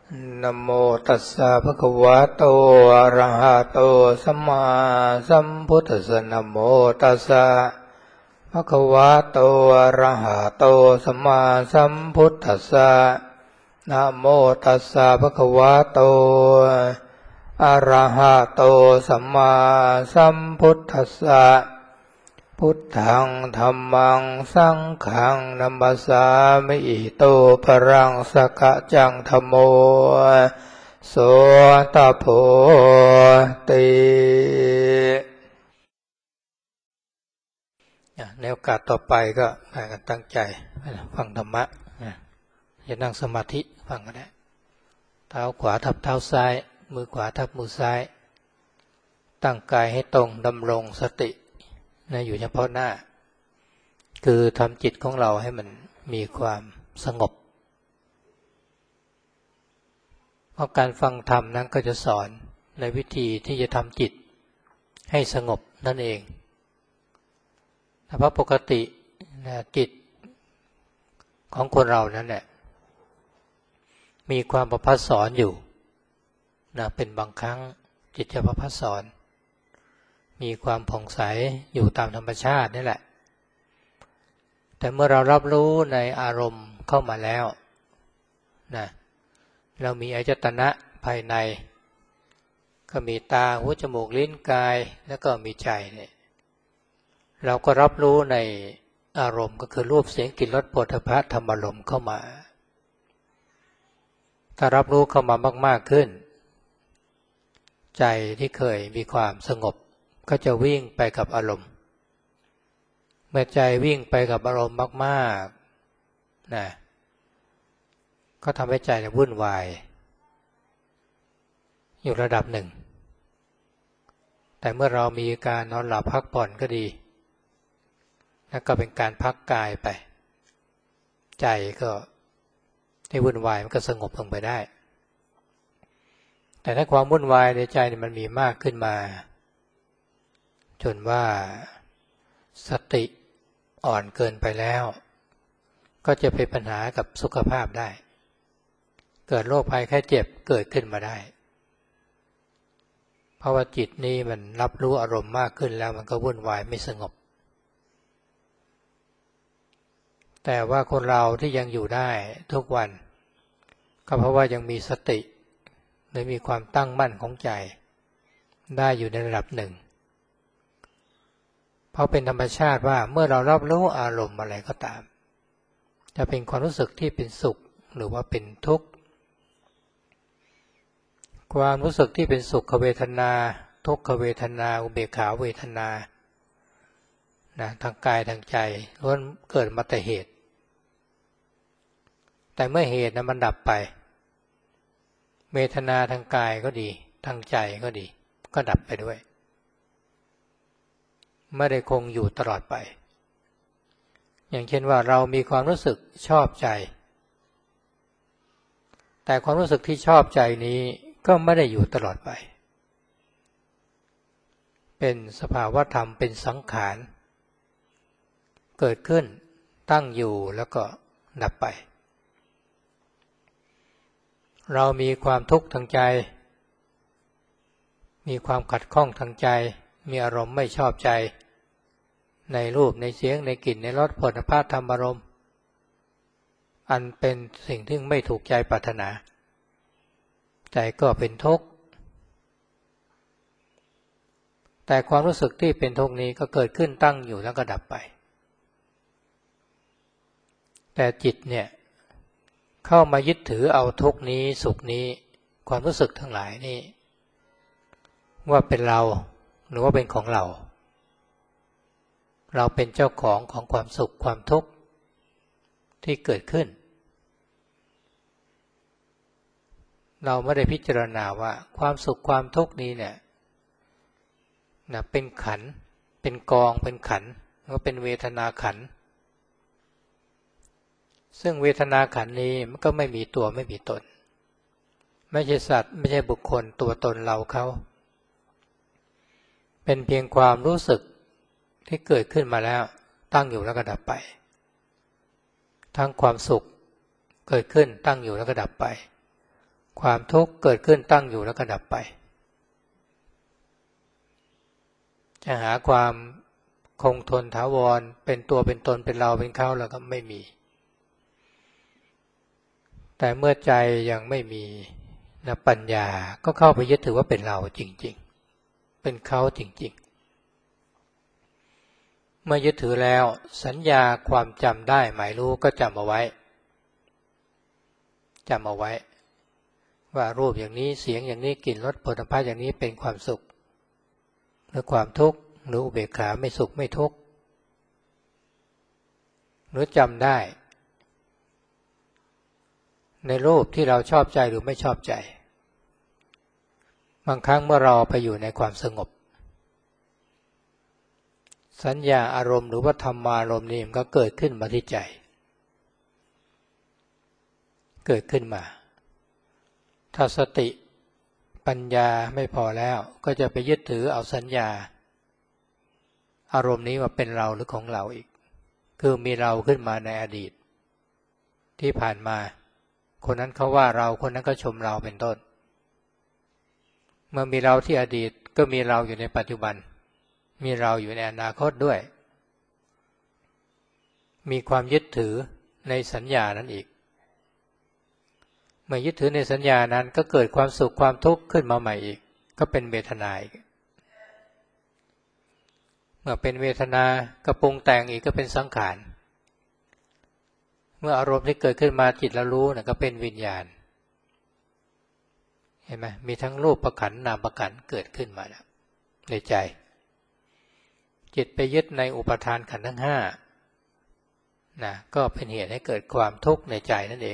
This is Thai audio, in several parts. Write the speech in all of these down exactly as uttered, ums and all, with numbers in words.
นะโมตัสสะภะคะวะโตอะระหะโตสัมมาสัมพุทธัสสะนะโมตัสสะภะคะวะโตอะระหะโตสัมมาสัมพุทธัสสะนะโมตัสสะภะคะวะโตอะระหะโตสัมมาสัมพุทธัสสะพุทธังธัมมังสังฆังนัมมัสสามิอิโตภรังสกะจังธัมโมโสตโพติในโอกาสต่อไปก็พากันตั้งใจฟังธรรมะอย่านั่งสมาธิฟังก็ได้เท้าขวาทับเท้าซ้ายมือขวาทับมือซ้ายตั้งกายให้ตรงดำรงสตินะอยู่เฉพาะหน้าคือทำจิตของเราให้มันมีความสงบเพราะการฟังธรรมนั้นก็จะสอนในวิธีที่จะทำจิตให้สงบนั่นเองเพราะปกตินะจิตของคนเรานั้นแหละมีความประพัดสอนอยู่นะเป็นบางครั้งจิตจะประพัดสอนมีความผ่องใสอยู่ตามธรรมชาตินี่แหละแต่เมื่อเรารับรู้ในอารมณ์เข้ามาแล้วนะเรามีอายตนะภายในก็มีตาหูจมูกลิ้นกายแล้วก็มีใจเนี่ยเราก็รับรู้ในอารมณ์ก็คือรูปเสียงกลิ่นรสโผฏฐัพพะธรรมารมณ์เข้ามาถ้ารับรู้เข้ามามากๆขึ้นใจที่เคยมีความสงบก็จะวิ่งไปกับอารมณ์เมื่อใจวิ่งไปกับอารมณ์มากๆนะก็ทำให้ใจวุ่นวายอยู่ระดับหนึ่งแต่เมื่อเรามีการนอนหลับพักผ่อนก็ดีนั่นก็เป็นการพักกายไปใจก็ที่วุ่นวายมันก็สงบลงไปได้แต่ถ้าความวุ่นวายในใจมันมีมากขึ้นมาจนว่าสติอ่อนเกินไปแล้วก็จะเป็นปัญหากับสุขภาพได้เกิดโรคภัยไข้เจ็บเกิดขึ้นมาได้เพราะว่าจิตนี้มันรับรู้อารมณ์มากขึ้นแล้วมันก็วุ่นวายไม่สงบแต่ว่าคนเราที่ยังอยู่ได้ทุกวันก็เพราะว่ายังมีสติหรือมีความตั้งมั่นของใจได้อยู่ในระดับหนึ่งเพราะเป็นธรรมชาติว่าเมื่อเรารับรู้อารมณ์อะไรก็ตามจะเป็นความรู้สึกที่เป็นสุขหรือว่าเป็นทุกข์ความรู้สึกที่เป็นสุขเวทนาทุกขเวทนาอุเบกขาเวทนานะทางกายทางใจล้วนเกิดมาแต่เหตุแต่เมื่อเหตุนั้นมันดับไปเวทนาทางกายก็ดีทางใจก็ดีก็ดับไปด้วยไม่ได้คงอยู่ตลอดไปอย่างเช่นว่าเรามีความรู้สึกชอบใจแต่ความรู้สึกที่ชอบใจนี้ก็ไม่ได้อยู่ตลอดไปเป็นสภาวะธรรมเป็นสังขารเกิดขึ้นตั้งอยู่แล้วก็ดับไปเรามีความทุกข์ทางใจมีความขัดข้องทางใจมีอารมณ์ไม่ชอบใจในรูปในเสียงในกลิ่นในรสโผฏฐัพพะธรรมารมณ์อันเป็นสิ่งที่ไม่ถูกใจปรารถนาใจก็เป็นทุกข์แต่ความรู้สึกที่เป็นทุกข์นี้ก็เกิดขึ้นตั้งอยู่แล้วก็ดับไปแต่จิตเนี่ยเข้ามายึดถือเอาทุกข์นี้สุขนี้ความรู้สึกทั้งหลายนี่ว่าเป็นเราหรือว่าเป็นของเราเราเป็นเจ้าของของความสุขความทุกข์ที่เกิดขึ้นเราไม่ได้พิจารณาว่าความสุขความทุกข์นี้เนี่ยนะเป็นขันธ์เป็นกองเป็นขันธ์ก็เป็นเวทนาขันธ์ซึ่งเวทนาขันธ์นี้มันก็ไม่มีตัวไม่มีตนไม่ใช่สัตว์ไม่ใช่บุคคลตัวตนเราเขาเป็นเพียงความรู้สึกที่เกิดขึ้นมาแล้วตั้งอยู่แล้วก็ดับไปทั้งความสุขเกิดขึ้นตั้งอยู่แล้วก็ดับไปความทุกข์เกิดขึ้นตั้งอยู่แล้วก็ดับไปจะหาความคงทนถาวรเป็นตัวเป็นตนเป็นเราเป็นเขาแล้วก็ไม่มีแต่เมื่อใจยังไม่มีนะปัญญาก็เข้าไปยึดถือว่าเป็นเราจริงๆเป็นเขาจริงๆเมื่อยึดถือแล้วสัญญาความจำได้หมายรู้ก็จำเอาไว้จำเอาไว้ว่ารูปอย่างนี้เสียงอย่างนี้กลิ่นรสโผฏฐัพพะอย่างนี้เป็นความสุขหรือความทุกข์หรืออุเบกขาไม่สุขไม่ทุกข์หรือจำได้ในรูปที่เราชอบใจหรือไม่ชอบใจบางครั้งเมื่อเราไปอยู่ในความสงบสัญญาอารมณ์หรือว่าธรรมารมณ์นี้มันก็เกิดขึ้นมาที่ใจเกิดขึ้นมาถ้าสติปัญญาไม่พอแล้วก็จะไปยึดถือเอาสัญญาอารมณ์นี้ว่าเป็นเราหรือของเราอีกคือมีเราขึ้นมาในอดีตที่ผ่านมาคนนั้นเขาว่าเราคนนั้นก็ชมเราเป็นต้นเมื่อมีเราที่อดีตก็มีเราอยู่ในปัจจุบันมีเราอยู่ในอนาคตด้วยมีความยึดถือในสัญญานั้นอีกเมื่อยึดถือในสัญญานั้นก็เกิดความสุขความทุกข์ขึ้นมาใหม่อีกก็เป็นเวทนาอีกเมื่อเป็นเวทนาก็ปรุงแต่งอีกก็เป็นสังขารเมื่ออารมณ์ที่เกิดขึ้นมาจิตละรู้นะก็เป็นวิญญาณเห็นไหมมีทั้งรูปขันธ์นามขันธ์เกิดขึ้นมาแล้วในใจจิตไปยึดในอุปทานขันธ์ทั้งห้านะก็เป็นเหตุให้เกิดความทุกข์ในใจนั่นเอง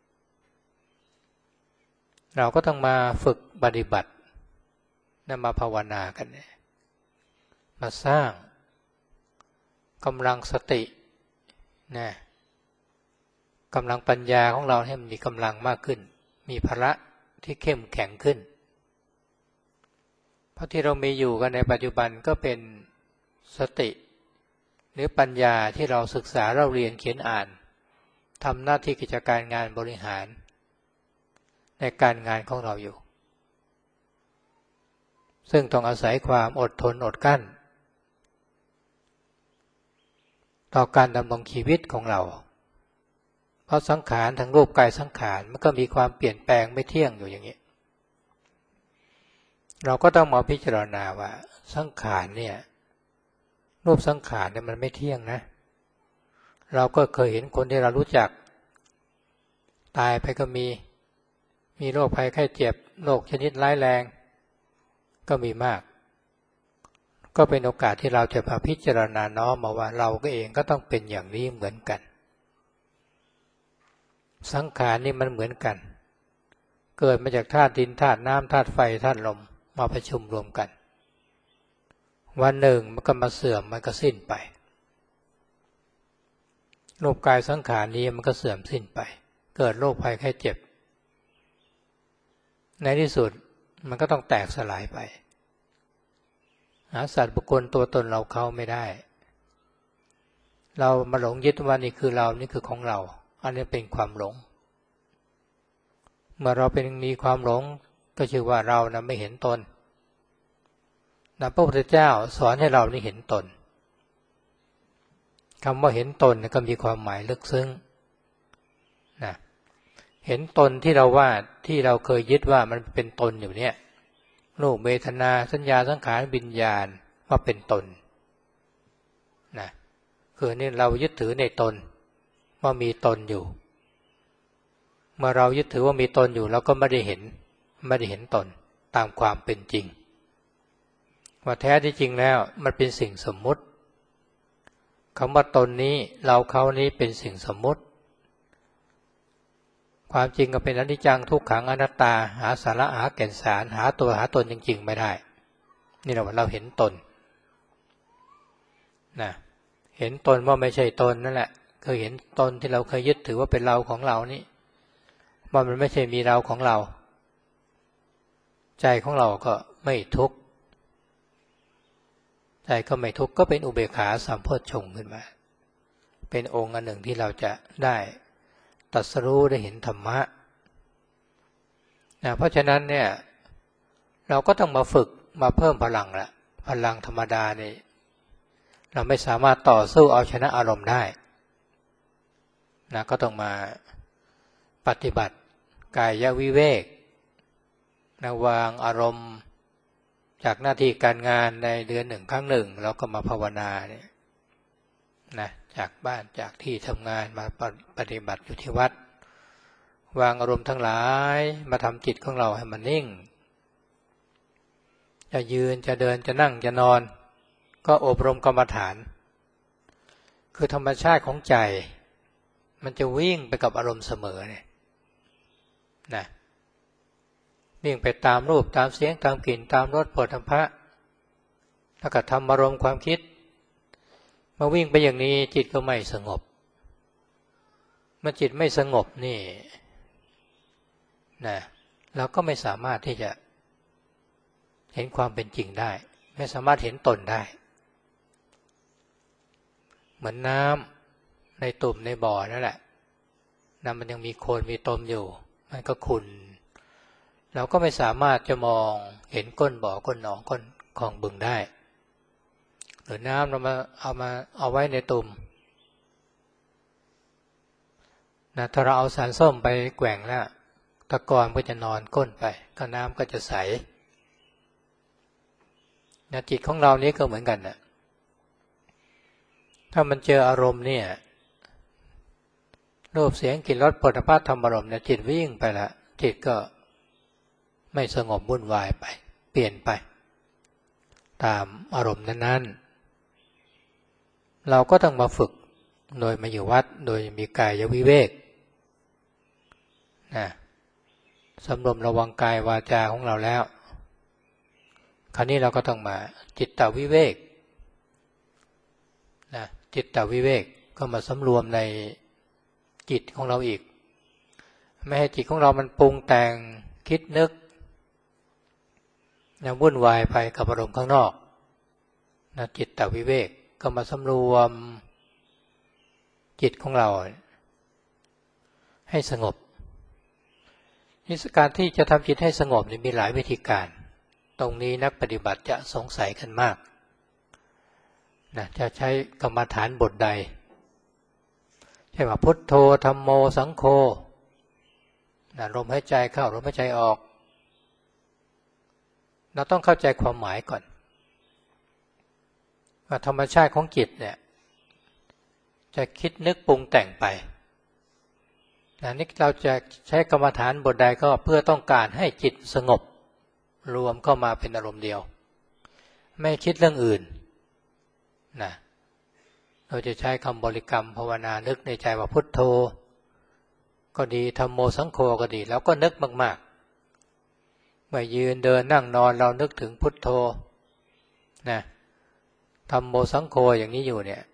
เราก็ต้องมาฝึกปฏิบัตินะมาภาวนากันเนี่ยมาสร้างกำลังสตินะกำลังปัญญาของเราให้มันมีกำลังมากขึ้นมีพละที่เข้มแข็งขึ้นเพราะที่เรามีอยู่กันในปัจจุบันก็เป็นสติหรือปัญญาที่เราศึกษาเราเรียนเขียนอ่านทำหน้าที่กิจการงานบริหารในการงานของเราอยู่ซึ่งต้องอาศัยความอดทนอดกลั้นต่อการดำรงชีวิตของเราเพราะสังขารทั้งรูปกายสังขารมันก็มีความเปลี่ยนแปลงไม่เที่ยงอยู่อย่างนี้เราก็ต้องมาพิจารณาว่าสังขารเนี่ยรูปสังขารเนี่ยมันไม่เที่ยงนะเราก็เคยเห็นคนที่เรารู้จักตายไปก็มีมีโรคภัยไข้เจ็บโรคชนิดร้ายแรงก็มีมากก็เป็นโอกาสที่เราจะมาพิจารณาน้อมมาว่าเราก็เองก็ต้องเป็นอย่างนี้เหมือนกันสังขารนี่มันเหมือนกันเกิดมาจากธาตุดินธาตุน้ำธาตุไฟธาตุลมมาประชุมรวมกันวันหนึ่งมันก็มาเสื่อมมันก็สิ้นไปรูปกายสังขารนี้มันก็เสื่อมสิ้นไปเกิดโรคภัยไข้เจ็บในที่สุดมันก็ต้องแตกสลายไปหาสัตว์บุคคลตัวตนเราเขาไม่ได้เรามาหลงยึดว่านี่คือเรานี่คือของเราอันนี้เป็นความหลงเมื่อเราเป็นมีความหลงก็ชื่อว่าเรานะไม่เห็นตนนะพระพุทธเจ้าสอนให้เรานี่เห็นตนคำว่าเห็นตนก็มีความหมายลึกซึ้งนะเห็นตนที่เราว่าที่เราเคยยึดว่ามันเป็นตนอยู่เนี่ยรูปเวทนาสัญญาสังขารวิญญาณว่าเป็นตนนะคือนี่เรายึดถือในตนว่ามีตนอยู่เมื่อเรายึดถือว่ามีตนอยู่เราก็ไม่ได้เห็นไม่ได้เห็นตนตามความเป็นจริงว่าแท้ที่จริงแล้วมันเป็นสิ่งสมมุติคำว่าตนนี้เราเขานี้เป็นสิ่งสมมุติความจริงก็เป็นอนิจจังทุกขังอนัตตาหาสาระหาแก่นสารหาตัวหาตนจริงๆไม่ได้นี่เราเราเห็นตนนะเห็นตนว่าไม่ใช่ตนนั่นแหละเคยเห็นตนที่เราเคยยึดถือว่าเป็นเราของเรานี่ว่ามันไม่ใช่มีเราของเราใจของเราก็ไม่ทุกข์ใจก็ไม่ทุกข์ก็เป็นอุเบกขาสัมโพชฌงค์ขึ้นมาเป็นองค์อันหนึ่งที่เราจะได้ตรัสรู้ได้เห็นธรรมะนะเพราะฉะนั้นเนี่ยเราก็ต้องมาฝึกมาเพิ่มพลังละพลังธรรมดานี่เราไม่สามารถต่อสู้เอาชนะอารมณ์ได้นะก็ต้องมาปฏิบัติกายวิเวกนะวางอารมณ์จากหน้าที่การงานในเดือนหนึ่งครั้งหนึ่งเราก็มาภาวนาเนี่ยนะจากบ้านจากที่ทำงานมาปฏิบัติอยู่ที่วัดวางอารมณ์ทั้งหลายมาทำจิตของเราให้มันนิ่งจะยืนจะเดินจะนั่งจะนอนก็อบรมกรรมฐานคือธรรมชาติของใจมันจะวิ่งไปกับอารมณ์เสมอเนี่ยนะวิ่งไปตามรูปตามเสียงตามกลิ่นตามรสโผฏฐัพพะแล้วก็ทำอารมณ์ความคิดมาวิ่งไปอย่างนี้จิตก็ไม่สงบเมื่อจิตไม่สงบนี่นะเราก็ไม่สามารถที่จะเห็นความเป็นจริงได้ไม่สามารถเห็นตนได้เหมือนน้ำในตุ่มในบ่อนั่นแหละน้ำมันยังมีโคลนมีตมอยู่มันก็ขุ่นเราก็ไม่สามารถจะมองเห็นก้นบ่อก้นหนองก้นคลองบึงได้หรือน้ำเรามาเอามาเอาไว้ในตุ่มนะถ้าเราเอาสารส้มไปแกว่งแล้วตะกอนก็จะนอนก้นไปก็น้ำก็จะใสนะจิตของเรานี้ก็เหมือนกันนะถ้ามันเจออารมณ์เนี่ยรูปเสียงกลิ่นรสโผฏฐัพพะธรรมารมณ์เนี่ยจิตวิ่งไปละจิตก็ไม่สงบวุ่นวายไปเปลี่ยนไปตามอารมณ์นั้นๆเราก็ต้องมาฝึกโดยมาอยู่วัดโดยมีกายวิเวกนะสำรวมระวังกายวาจาของเราแล้วคราวนี้เราก็ต้องมาจิตตวิเวกนะจิตตวิเวกก็มาสำรวมในจิตของเราอีกไม่ให้จิตของเรามันปรุงแต่งคิดนึกนะวุ่นวายไปกับอารมณ์ข้างนอกนะจิตตวิเวกก็มาสำรวมจิตของเราให้สงบนิสการที่จะทำจิตให้สงบนี่มีหลายวิธีการตรงนี้นักปฏิบัติจะสงสัยกันมากนะจะใช้กรรมฐานบทใดใช่ว่าพุทโธธัมโมสังโฆนะลมหายใจเข้าลมหายใจออกเราต้องเข้าใจความหมายก่อนว่าธรรมชาติของจิตเนี่ยจะคิดนึกปรุงแต่งไปนะนี่เราจะใช้กรรมฐานบทใดก็เพื่อต้องการให้จิตสงบรวมเข้ามาเป็นอารมณ์เดียวไม่คิดเรื่องอื่นนะเราจะใช้คำบริกรรมภาวนานึกในใจว่าพุทโธก็ดีธัมโมสังโฆก็ดีแล้วก็นึกมากๆเมื่อยืนเดินนั่งนอนเรานึกถึงพุทโธนะธัมโมสังโฆอย่างนี้อยู่เนี่ย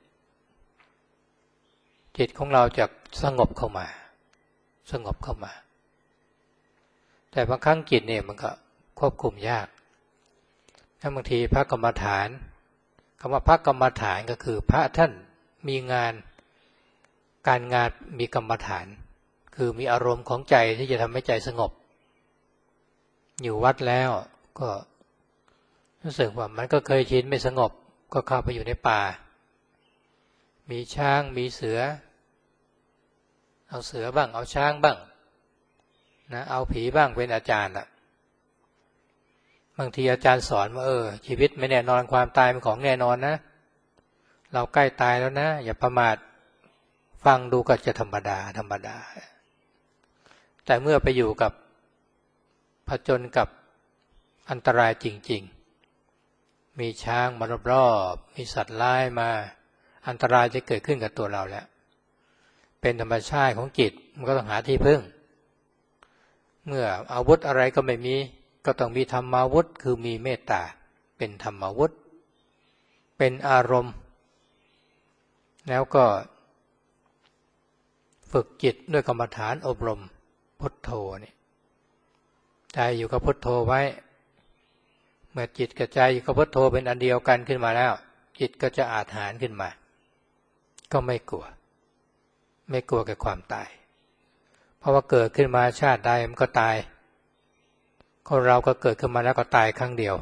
จิตของเราจะสงบเข้ามาสงบเข้ามาแต่บางครั้งจิตเนี่ยมันก็ควบคุมยากถ้าบางทีพระกรรมฐานคำว่าพระกรรมฐานก็คือพระท่านมีงานการงานมีกรรมฐานคือมีอารมณ์ของใจที่จะทำให้ใจสงบอยู่วัดแล้วก็รู้สึกว่ามันก็เคยชินไม่สงบก็เข้าไปอยู่ในป่ามีช้างมีเสือเอาเสือบ้างเอาช้างบ้างนะเอาผีบ้างเป็นอาจารย์ละบางทีอาจารย์สอนว่าเออชีวิตไม่แน่นอนความตายเป็นของแน่นอนนะเราใกล้ตายแล้วนะอย่าประมาทฟังดูก็จะธรรมดาธรรมดาแต่เมื่อไปอยู่กับผจญกับอันตรายจริงๆมีช้างมารอบๆมีสัตว์ร้ายมาอันตรายจะเกิดขึ้นกับตัวเราแล้วเป็นธรรมชาติของจิตมันก็ต้องหาที่พึ่งเมื่ออาวุธอะไรก็ไม่มีก็ต้องมีธรรมาวุธคือมีเมตตาเป็นธรรมาวุธเป็นอารมณ์แล้วก็ฝึกจิตด้วยกรรมฐานอบรมพุทโธนี่ใจอยู่กับพุทโธไว้เมื่อจิตกับใจอยู่กับพุทโธเป็นอันเดียวกันขึ้นมาแล้วจิตก็จะอาถรรพ์ขึ้นมาก็ไม่กลัวไม่กลัวกับความตายเพราะว่าเกิดขึ้นมาชาติใดมันก็ตายคนเราก็เกิดขึ้นมาแล้วก็ตายครั้งเดียว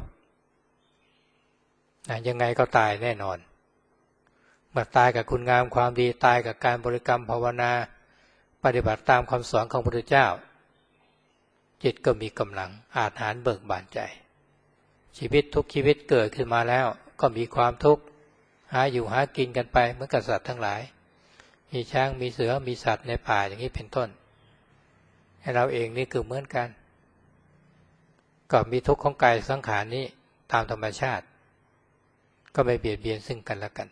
นะยังไงก็ตายแน่นอนเมื่อตายกับคุณงามความดีตายกับการบริกรรมภาวนาปฏิบัติตามคำสอนของพระพุทธเจ้าจิตก็มีกำลังอาจหาญเบิกบานใจชีวิตทุกชีวิตเกิดขึ้นมาแล้วก็มีความทุกข์หาอยู่หากินกันไปเหมือนกับสัตว์ทั้งหลายมีช้างมีเสือมีสัตว์ในป่าอย่างนี้เป็นต้นให้เราเองนี่คือเหมือนกันก็มีทุกข์ของกายสังขารนี้ตามธรรมชาติก็ไม่เบียดเบียนซึ่งกันและกัน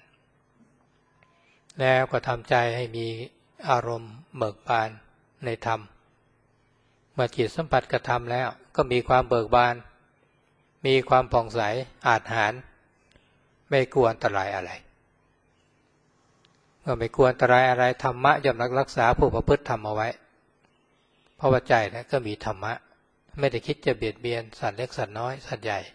แล้วก็ทำใจให้มีอารมณ์เบิกบานในธรรมเมื่อจิตสัมผัสกับธรรมแล้วก็มีความเบิกบานมีความผ่องใสอาจหาญไม่กลัวอันตรายอะไรเมื่อไม่กลัวอันตรายอะไรธรรมะย่อมรักษาผู้ประพฤติธรรมเอาไว้เพราะว่าใจนะก็มีธรรมะไม่ได้คิดจะเบียดเบียนสัตว์เล็กสัตว์น้อยสัตว์ใหญ่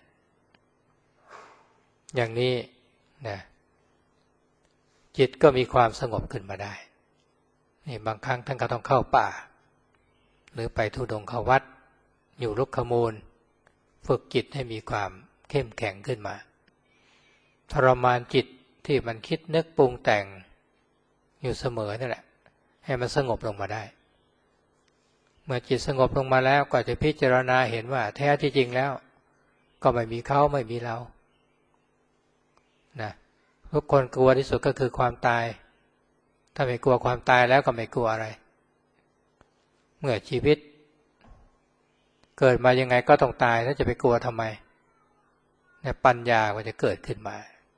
อย่างนี้นะจิตก็มีความสงบขึ้นมาได้นี่บางครั้งท่านก็ต้องเข้าป่าหรือไปธุดงค์เข้าวัดอยู่รุกขมูลฝึกจิตให้มีความเข้มแข็งขึ้นมาทรมานจิตที่มันคิดนึกปรุงแต่งอยู่เสมอนั่นแหละให้มันสงบลงมาได้เมื่อจิตสงบลงมาแล้วก็จะพิจารณาเห็นว่าแท้ที่จริงแล้วก็ไม่มีเขาไม่มีเรานะทุกคนกลัวที่สุดก็คือความตายถ้าไม่กลัวความตายแล้วก็ไม่กลัวอะไรเมื่อชีวิตเกิดมายังไงก็ต้องตายแล้วจะไปกลัวทำไมเนี่ยปัญญาก็จะเกิดขึ้นมา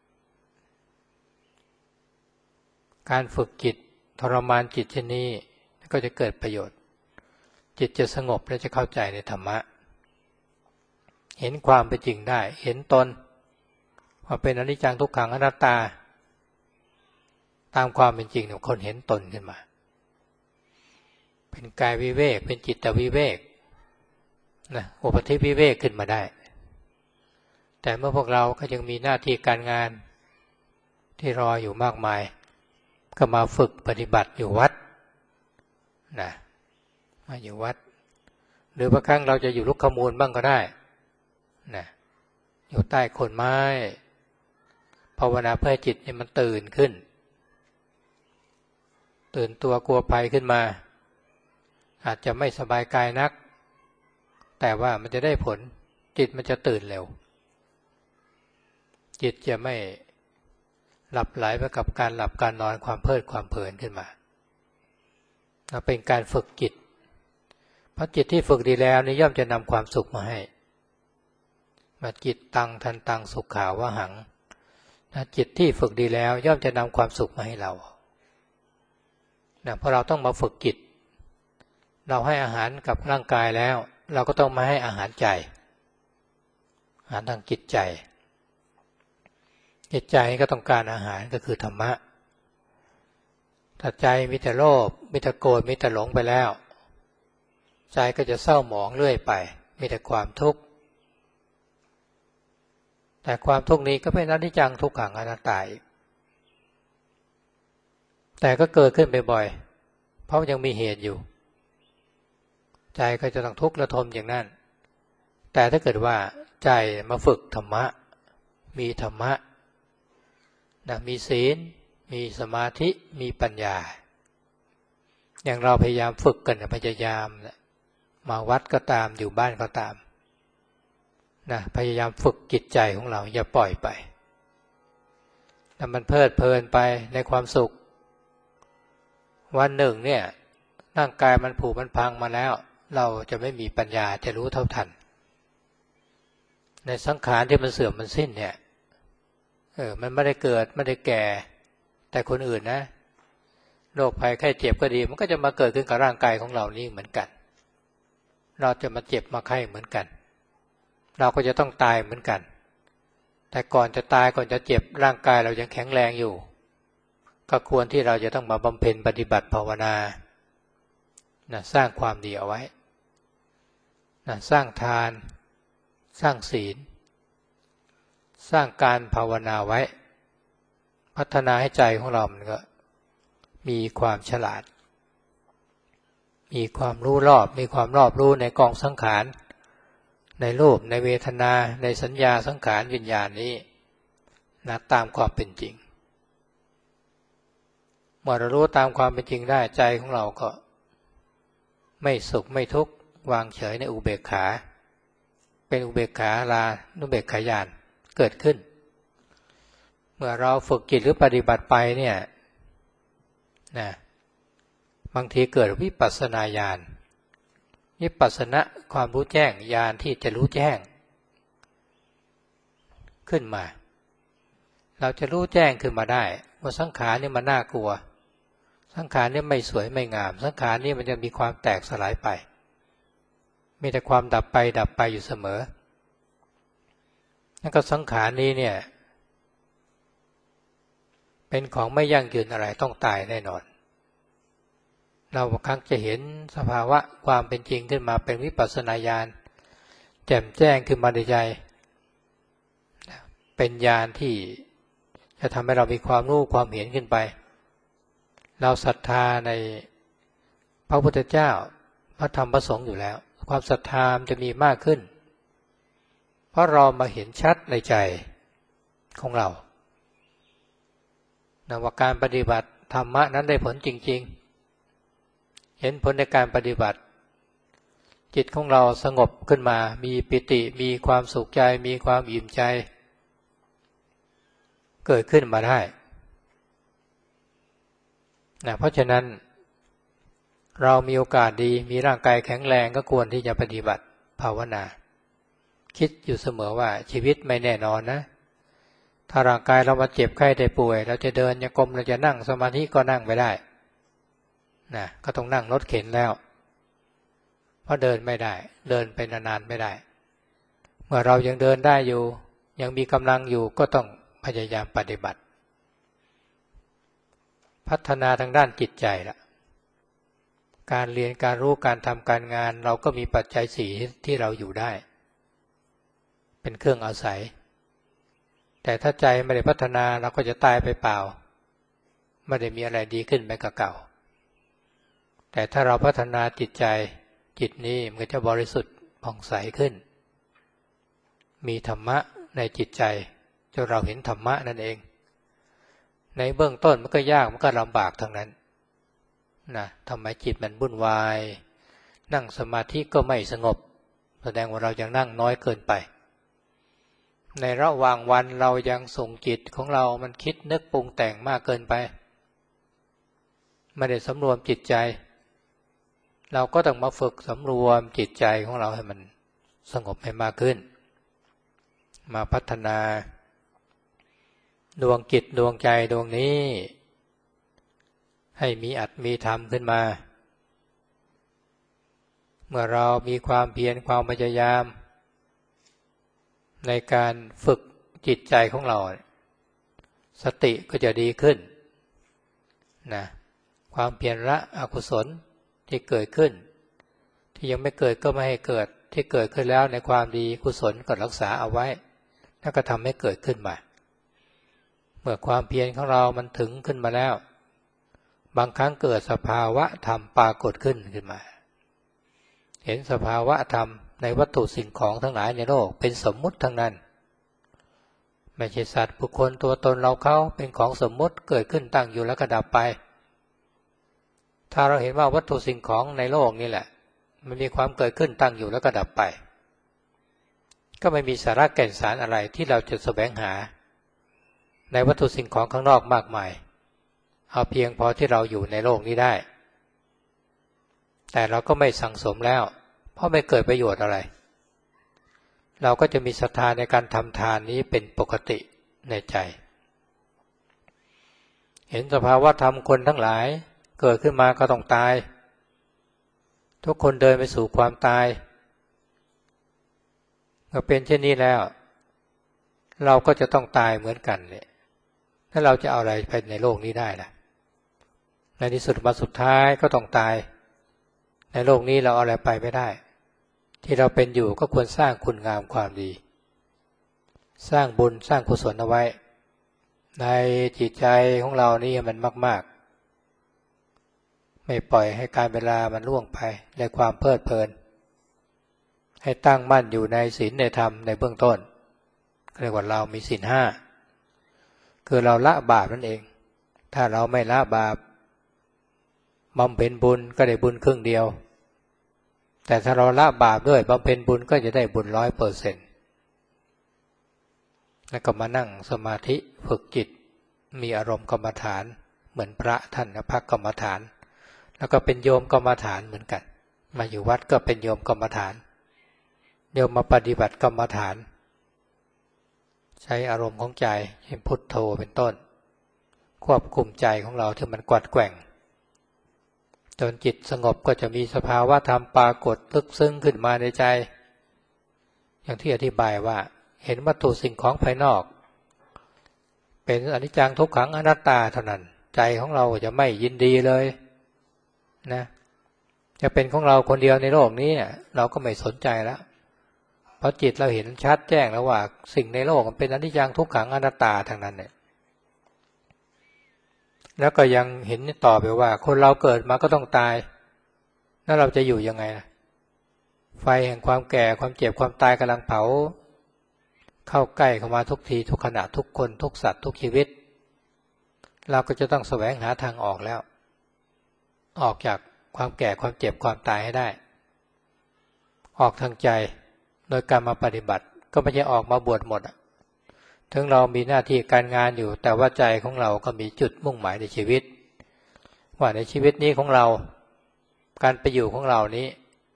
การฝึกจิตทรมานจิตเช่นนี้ก็จะเกิดประโยชน์จิตจะสงบและจะเข้าใจในธรรมะเห็นความเป็นจริงได้เห็นตนว่าเป็นอนิจจังทุกขังอนัตตาตามความเป็นจริงของคนเห็นตนขึ้นมาเป็นกายวิเวกเป็นจิตวิเวกนะอุปธิวิเวกขึ้นมาได้แต่เมื่อพวกเราก็ยังมีหน้าที่การงานที่รออยู่มากมายก็มาฝึกปฏิบัติอยู่วัดนะมาอยู่วัดหรือบางครั้งเราจะอยู่ลุกขมูลบ้างก็ได้นะอยู่ใต้โคนไม้ภาวนาเพื่อให้จิตเนี่ยมันตื่นขึ้นตื่นตัวกลัวภัยขึ้นมาอาจจะไม่สบายกายนักแต่ว่ามันจะได้ผลจิตมันจะตื่นเร็วจิตจะไม่หลับไหลไปกับการหลับการนอนความเพลิดความเพลินขึ้นมาเป็นการฝึกจิตเพราะจิตที่ฝึกดีแล้วนี่ย่อมจะนำความสุขมาให้มาจิตตังทันตังสุขขาวะหังจิตที่ฝึกดีแล้วย่อมจะนำความสุขมาให้เราเพราะเราต้องมาฝึกจิตเราให้อาหารกับร่างกายแล้วเราก็ต้องมาให้อาหารใจอาหารทางจิตใจจิตใจก็ต้องการอาหารก็คือธรรมะถ้าใจมีแต่โลภมีแต่โกรธมีแต่หลงไปแล้วใจก็จะเศร้าหมองเรื่อยไปมีแต่ความทุกข์แต่ความทุกข์นี้ก็เป็นอนิจจังทุกขังอนัตตาแต่ก็เกิดขึ้นบ่อยๆเพราะยังมีเหตุอยู่ใจก็จะต้องทุกข์ระทมอย่างนั้นแต่ถ้าเกิดว่าใจมาฝึกธรรมะมีธรรมะนะมีศีลมีสมาธิมีปัญญาอย่างเราพยายามฝึกกันพยายามมาวัดก็ตามอยู่บ้านก็ตามนะพยายามฝึกจิตใจของเราอย่าปล่อยไปแล้วมันเพลิดเพลินไปในความสุขวันหนึ่งเนี่ยร่างกายมันผุมันพังมาแล้วเราจะไม่มีปัญญาจะรู้เท่าทันในสังขารที่มันเสื่อมมันสิ้นเนี่ยเออมันไม่ได้เกิดไม่ได้แก่แต่คนอื่นนะโรคภัยไข้เจ็บก็ดีมันก็จะมาเกิดขึ้นกับร่างกายของเรานี่เหมือนกันเราจะมาเจ็บมาไข้เหมือนกันเราก็จะต้องตายเหมือนกันแต่ก่อนจะตายก่อนจะเจ็บร่างกายเรายังแข็งแรงอยู่ก็ควรที่เราจะต้องมาบำเพ็ญปฏิบัติภาวนานะสร้างความดีเอาไว้นะสร้างทานสร้างศีลสร้างการภาวนาไว้พัฒนาให้ใจของเรามันก็มีความฉลาดมีความรู้รอบมีความรอบรู้ในกองสังขารในรูปในเวทนาในสัญญาสังขารวิญญาณนี้นะตามความเป็นจริงเมื่อเรารู้ตามความเป็นจริงได้ใจของเราก็ไม่สุขไม่ทุกข์วางเฉยในอุเบกขาเป็นอุเบกขาลานุเบกขาญาณเกิดขึ้นเมื่อเราฝึกจิตหรือปฏิบัติไปเนี่ยนะบางทีเกิดวิปัสสนาญาณวิปัสสนาความรู้แจ้งญาณที่จะรู้แจ้งขึ้นมาเราจะรู้แจ้งขึ้นมาได้ว่าสังขารนี่มันน่ากลัวสังขารนี่ไม่สวยไม่งามสังขารนี่มันจะมีความแตกสลายไปมีแต่ความดับไปดับไปอยู่เสมอนั่นก็สังขารนี้เนี่ยเป็นของไม่ยั่งยืนอะไรต้องตายแน่นอนเราบางครั้งจะเห็นสภาวะความเป็นจริงขึ้นมาเป็นวิปัสสนาญาณแจ่มแจ้งขึ้นมาในใจเป็นญาณที่จะทำให้เรามีความรู้ความเห็นขึ้นไปเราศรัทธาในพระพุทธเจ้าพระธรรมพระสงฆ์อยู่แล้วความศรัทธาจะมีมากขึ้นเพราะเรามาเห็นชัดในใจของเรานะว่าการปฏิบัติธรรมะนั้นได้ผลจริงๆเห็นผลในการปฏิบัติจิตของเราสงบขึ้นมามีปิติมีความสุขใจมีความอิ่มใจเกิดขึ้นมาได้นะเพราะฉะนั้นเรามีโอกาสดีมีร่างกายแข็งแรงก็ควรที่จะปฏิบัติภาวนาคิดอยู่เสมอว่าชีวิตไม่แน่นอนนะถ้าร่างกายเรามาเจ็บไข้ได้ป่วยเราจะเดินจะกลมเราจะนั่งสมาธิก็นั่งไม่ได้นะก็ต้องนั่งรถเข็นแล้วเพราะเดินไม่ได้เดินไปนานๆไม่ได้เมื่อเรายังเดินได้อยู่ยังมีกำลังอยู่ก็ต้องพยายามปฏิบัติพัฒนาทางด้านจิตใจละการเรียนการรู้การทำการงานเราก็มีปัจจัยสี่ที่เราอยู่ได้เป็นเครื่องอาศัยแต่ถ้าใจไม่ได้พัฒนาเราก็จะตายไปเปล่าไม่ได้มีอะไรดีขึ้นไปกับเก่าแต่ถ้าเราพัฒนาจิตใจจิตนี้มันก็จะบริสุทธิ์ผ่องใสขึ้นมีธรรมะในจิตใจจนเราเห็นธรรมะนั่นเองในเบื้องต้นมันก็ยากมันก็ลำบากทั้งนั้นนะทำไมจิตมันวุ่นวายนั่งสมาธิก็ไม่สงบแสดงว่าเรายังนั่งน้อยเกินไปในระหว่างวันเรายังส่งจิตของเรามันคิดนึกปรุงแต่งมากเกินไปไม่ได้สำรวมจิตใจเราก็ต้องมาฝึกสำรวมจิตใจของเราให้มันสงบให้มากขึ้นมาพัฒนาดวงจิตดวงใจดวงนี้ให้มีอัตมีธรรมขึ้นมาเมื่อเรามีความเพียรความพยายามในการฝึกจิตใจของเราสติก็จะดีขึ้นนะความเพียรละอกุศลที่เกิดขึ้นที่ยังไม่เกิดก็ไม่ให้เกิดที่เกิดขึ้นแล้วในความดีกุศลก็รักษาเอาไว้แล้วก็ทำให้เกิดขึ้นมาเมื่อความเพียรของเรามันถึงขึ้นมาแล้วบางครั้งเกิดสภาวะธรรมปรากฏขึ้นขึ้นมาเห็นสภาวะธรรมในวัตถุสิ่งของทั้งหลายในโลกเป็นสมมุติทั้งนั้นไม่ใช่สัตว์บุคคลตัวตนเราเขาเป็นของสมมุติเกิดขึ้นตั้งอยู่แล้วก็ดับไปถ้าเราเห็นว่าวัตถุสิ่งของในโลกนี่แหละมันมีความเกิดขึ้นตั้งอยู่แล้วก็ดับไปก็ไม่มีสาระแก่นสารอะไรที่เราจะแสวงหาในวัตถุสิ่งของข้างนอกมากมายเอาเพียงพอที่เราอยู่ในโลกนี้ได้แต่เราก็ไม่สั่งสมแล้วเพราะไม่เกิดประโยชน์อะไรเราก็จะมีศรัทธาในการทำทานนี้เป็นปกติในใจเห็นสภาวะธรรมคนทั้งหลายเกิดขึ้นมาก็ต้องตายทุกคนเดินไปสู่ความตายเมื่อเป็นเช่นนี้แล้วเราก็จะต้องตายเหมือนกันเลยถ้าเราจะเอาอะไรไปในโลกนี้ได้ล่ะในที่สุดมาสุดท้ายก็ต้องตายในโลกนี้เราเอาอะไรไปไม่ได้ที่เราเป็นอยู่ก็ควรสร้างคุณงามความดีสร้างบุญสร้างกุศลเอาไว้ในจิตใจของเรานี่มันมากๆไม่ปล่อยให้การเวลามันล่วงไปในความเพลิดเพลินให้ตั้งมั่นอยู่ในศีลในธรรมในเบื้องต้นเรียกว่าเรามีศีลห้าคือเราละบาปนั่นเองถ้าเราไม่ละบาปบำเพ็ญบุญก็ได้บุญครึ่งเดียวแต่ถ้าเราละบาปด้วยบำเพ็ญบุญก็จะได้บุญร้อยเปอร์เซ็นต์แล้วก็มานั่งสมาธิฝึกจิตมีอารมณ์กรรมฐานเหมือนพระท่านนะพักกรรมฐานแล้วก็เป็นโยมกรรมฐานเหมือนกันมาอยู่วัดก็เป็นโยมกรรมฐานโยมมาปฏิบัติกรรมฐานใช้อารมณ์ของใจเช่นพุทโธเป็นต้นควบคุมใจของเราที่มันกวัดแกว่งจนจิตสงบก็จะมีสภาวะธรรมปรากฏลึกซึ้งขึ้นมาในใจอย่างที่อธิบายว่าเห็นวัตถุสิ่งของภายนอกเป็นอนิจจังทุกขังอนัตตาเท่านั้นใจของเราจะไม่ยินดีเลยนะจะเป็นของเราคนเดียวในโลกนี้เนี่ยเราก็ไม่สนใจแล้วเพราะจิตเราเห็นชัดแจ้งแล้วว่าสิ่งในโลกมันเป็นอนิจจังทุกขังอนัตตาทั้งนั้นเนี่ยแล้วก็ยังเห็นต่อไปว่าคนเราเกิดมาก็ต้องตายแล้วเราจะอยู่ยังไงล่ะไฟแห่งความแก่ความเจ็บความตายกำลังเผาเข้าใกล้เข้ามาทุกทีทุกขณะทุกคนทุกสัตว์ทุกชีวิตเราก็จะต้องแสวงหาทางออกแล้วออกจากความแก่ความเจ็บความตายให้ได้ออกทางใจโดยการมาปฏิบัติก็ไม่ใช่ออกมาบวชหมดถึงเรามีหน้าที่การงานอยู่แต่ว่าใจของเราก็มีจุดมุ่งหมายในชีวิตว่าในชีวิตนี้ของเราการไปอยู่ของเรานี้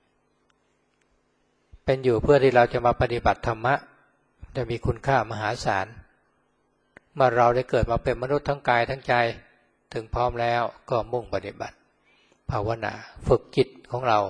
เป็นอยู่เพื่อที่เราจะมาปฏิบัติธรรมะจะมีคุณค่ามหาศาลเมื่อเราได้เกิดมาเป็นมนุษย์ทั้งกายทั้งใจถึงพร้อมแล้วก็มุ่งปฏิบัติภาวนาฝึกจิตของเรา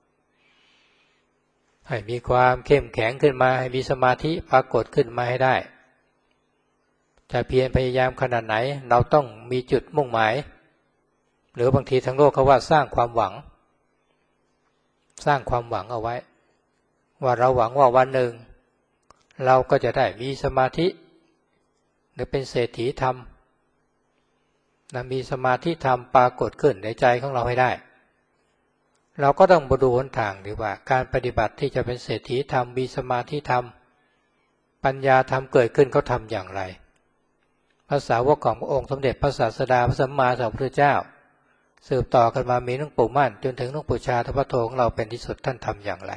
ให้มีความเข้มแข็งขึ้นมาให้มีสมาธิปรากฏขึ้นมาให้ได้จะเพียรพยายามขนาดไหนเราต้องมีจุดมุ่งหมายหรือบางทีทางโลกเขาว่าสร้างความหวังสร้างความหวังเอาไว้ว่าเราหวังว่าวันหนึ่งเราก็จะได้มีสมาธิหรือเป็นเศรษฐีธรรมนะมีสมาธิธรรมปรากฏขึ้นในใจของเราให้ได้เราก็ต้องมาดูหนทางดีว่าการปฏิบัติที่จะเป็นเศรษฐีธรรมมีสมาธิธรรมปัญญาธรรมเกิดขึ้นเขาทำอย่างไรภาษาวกของพระองค์สมเด็จพระศาสดาพระสัมมาสัมพุทธเจ้าสืบต่อกันมามีหลวงปู่มั่นจนถึงหลวงปู่ชาทวัฒโธของเราเป็นที่สุดท่านทำอย่างไร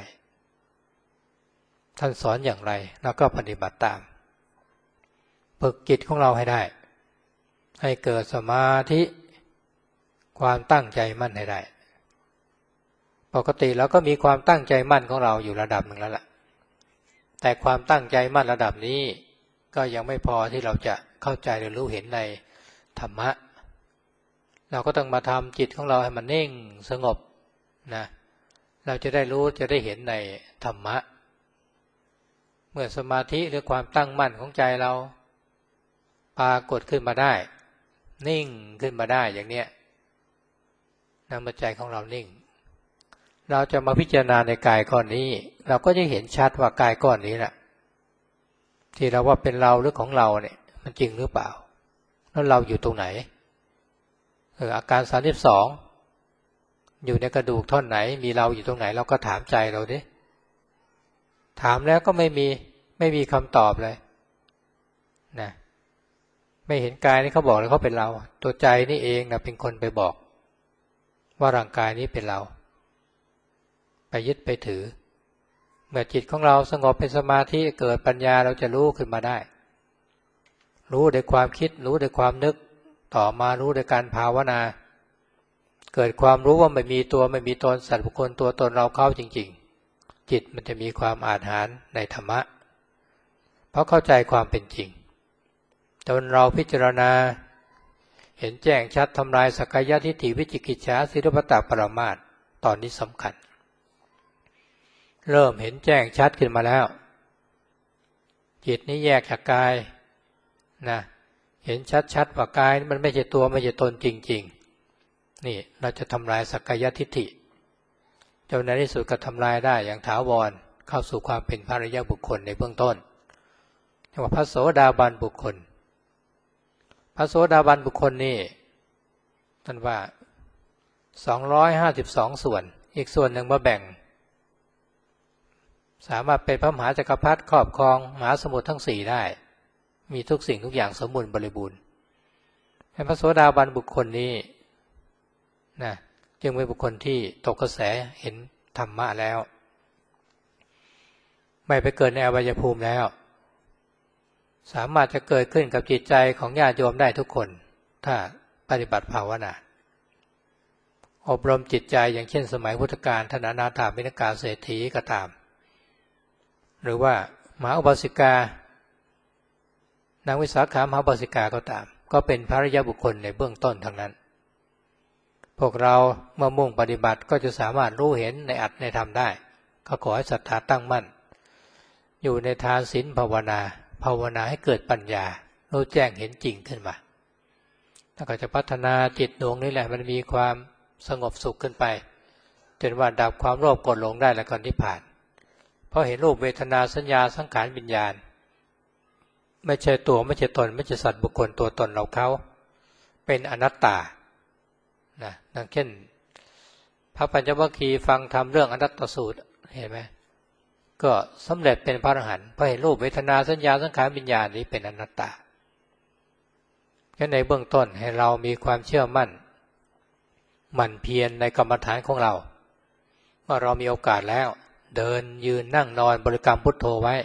ท่านสอนอย่างไรแล้วก็ปฏิบัติตามฝึกจิตของเราให้ได้ให้เกิดสมาธิความตั้งใจมั่นให้ได้ปกติเราก็มีความตั้งใจมั่นของเราอยู่ระดับหนึ่งแล้วล่ะแต่ความตั้งใจมั่นระดับนี้ก็ยังไม่พอที่เราจะเข้าใจหรือรู้เห็นในธรรมะเราก็ต้องมาทำจิตของเราให้มันนิ่งสงบนะเราจะได้รู้จะได้เห็นในธรรมะเมื่อสมาธิหรือความตั้งมั่นของใจเราปรากฏขึ้นมาได้นิ่งขึ้นมาได้อย่างเนี้ยนำใจของเรานิ่งเราจะมาพิจารณาในกายก้อนนี้เราก็จะเห็นชัดว่ากายก้อนนี้แหละที่เราว่าเป็นเราหรือของเราเนี่ยมันจริงหรือเปล่าแล้วเราอยู่ตรงไหนเอออาการสามสิบสองอยู่ในกระดูกท่อนไหนมีเราอยู่ตรงไหนเราก็ถามใจเราดิถามแล้วก็ไม่มีไม่มีคำตอบเลยนะไม่เห็นกายนี่เขาบอกเลยเขาเป็นเราตัวใจนี่เองนะเป็นคนไปบอกว่าร่างกายนี้เป็นเราไปยึดไปถือเมื่อจิตของเราสงบเป็นสมาธิเกิดปัญญาเราจะรู้ขึ้นมาได้รู้ด้วยความคิดรู้ด้วยความนึกต่อมารู้ด้วยการภาวนาเกิดความรู้ว่าไม่มีตัวไม่มีตนสัตว์บุคคลตัวตนเราเข้าจริงๆจิตมันจะมีความอาถรรพ์ในธรรมะเพราะเข้าใจความเป็นจริงจนเราพิจารณาเห็นแจ้งชัดทำลายสักกายทิฏฐิวิจิกิจฉาสีลปตปรามาสตอนนี้สำคัญเริ่มเห็นแจ้งชัดขึ้นมาแล้วจิตนี้แยกจากกายนะเห็นชัดๆว่ากายมันไม่ใช่ตัวไม่ใช่ตนจริงๆนี่เราจะทำลายสักกายทิฏฐิจนในที่สุดก็ทำลายได้อย่างถาวรเข้าสู่ความเป็นพระอริยบุคคลในเบื้องต้นเรียกว่าพระโสดาบันบุคคลพระโสดาบันบุคคลนี่ท่านว่าสองร้อยห้าสิบสองส่วนอีกส่วนหนึ่งมาแบ่งสามารถเป็นพระมหาจักรพรรดิครอบครองมหาสมุทรทั้งสี่ได้มีทุกสิ่งทุกอย่างสมบูรณ์บริบูรณ์พระโสดาบันบุคคลนี้นะจึงเป็นบุคคลที่ตกกระแสเห็นธรรมะแล้วไม่ไปเกิดในอบายภูมิแล้วสามารถจะเกิดขึ้นกับจิตใจของญาติโยมได้ทุกคนถ้าปฏิบัติภาวนาอบรมจิตใจอย่างเช่นสมัยพุทธกาลท่านอนาถาบิณกาเศรษฐีก็ตามหรือว่ามหาอุบาสิกานางวิสาขามหาอุบาสิกาก็ตามก็เป็นพระอริยบุคคลในเบื้องต้นทั้งนั้นพวกเราเมื่อมุ่งปฏิบัติก็จะสามารถรู้เห็นในอัตในธรรมได้ก็ขอให้ศรัทธาตั้งมั่นอยู่ในทานศีลภาวนาภาวนาให้เกิดปัญญารู้แจ้งเห็นจริงขึ้นมาแล้วก็จะพัฒนาจิตดวงนี้แหละมันมีความสงบสุขขึ้นไปจนว่าดับความโลภโกรธหลงได้แล้วก็นิพพานเพราะเห็นรูปเวทนาสัญญาสังขารวิญญาณไม่ใช่ตัวไม่ใช่ตนไม่ใช่สัตว์บุคคลตัวตนเราเขาเป็นอนัตตานะดังเช่นพระปัญจวัคคีย์ฟังธรรมเรื่องอนัตตสูตรเห็นไหมก็สำเร็จเป็นพระอรหันต์เพราะเห็นรูปเวทนาสัญญาสังขารวิญญาณนี้เป็นอนัตตาแค่ในเบื้องต้นให้เรามีความเชื่อมั่นหมั่นเพียรในกรรมฐานของเราว่าเรามีโอกาสแล้วเดินยืนนั่งนอนบริกรรมพุทโธไว้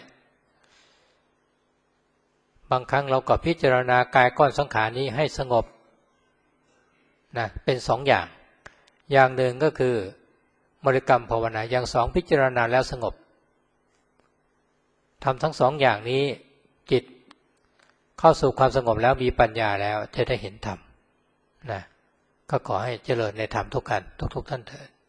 บางครั้งเราก็พิจารณากายก้อนสังขารนี้ให้สงบนะเป็นสองอย่างอย่างหนึ่งก็คือบริกรรมภาวนาอย่างสองพิจารณาแล้วสงบทำทั้งสองอย่างนี้จิตเข้าสู่ความสงบแล้วมีปัญญาแล้วจะได้เห็นธรรมนะก็ขอให้เจริญในธรรมทุกกันทุกๆท่านเถิด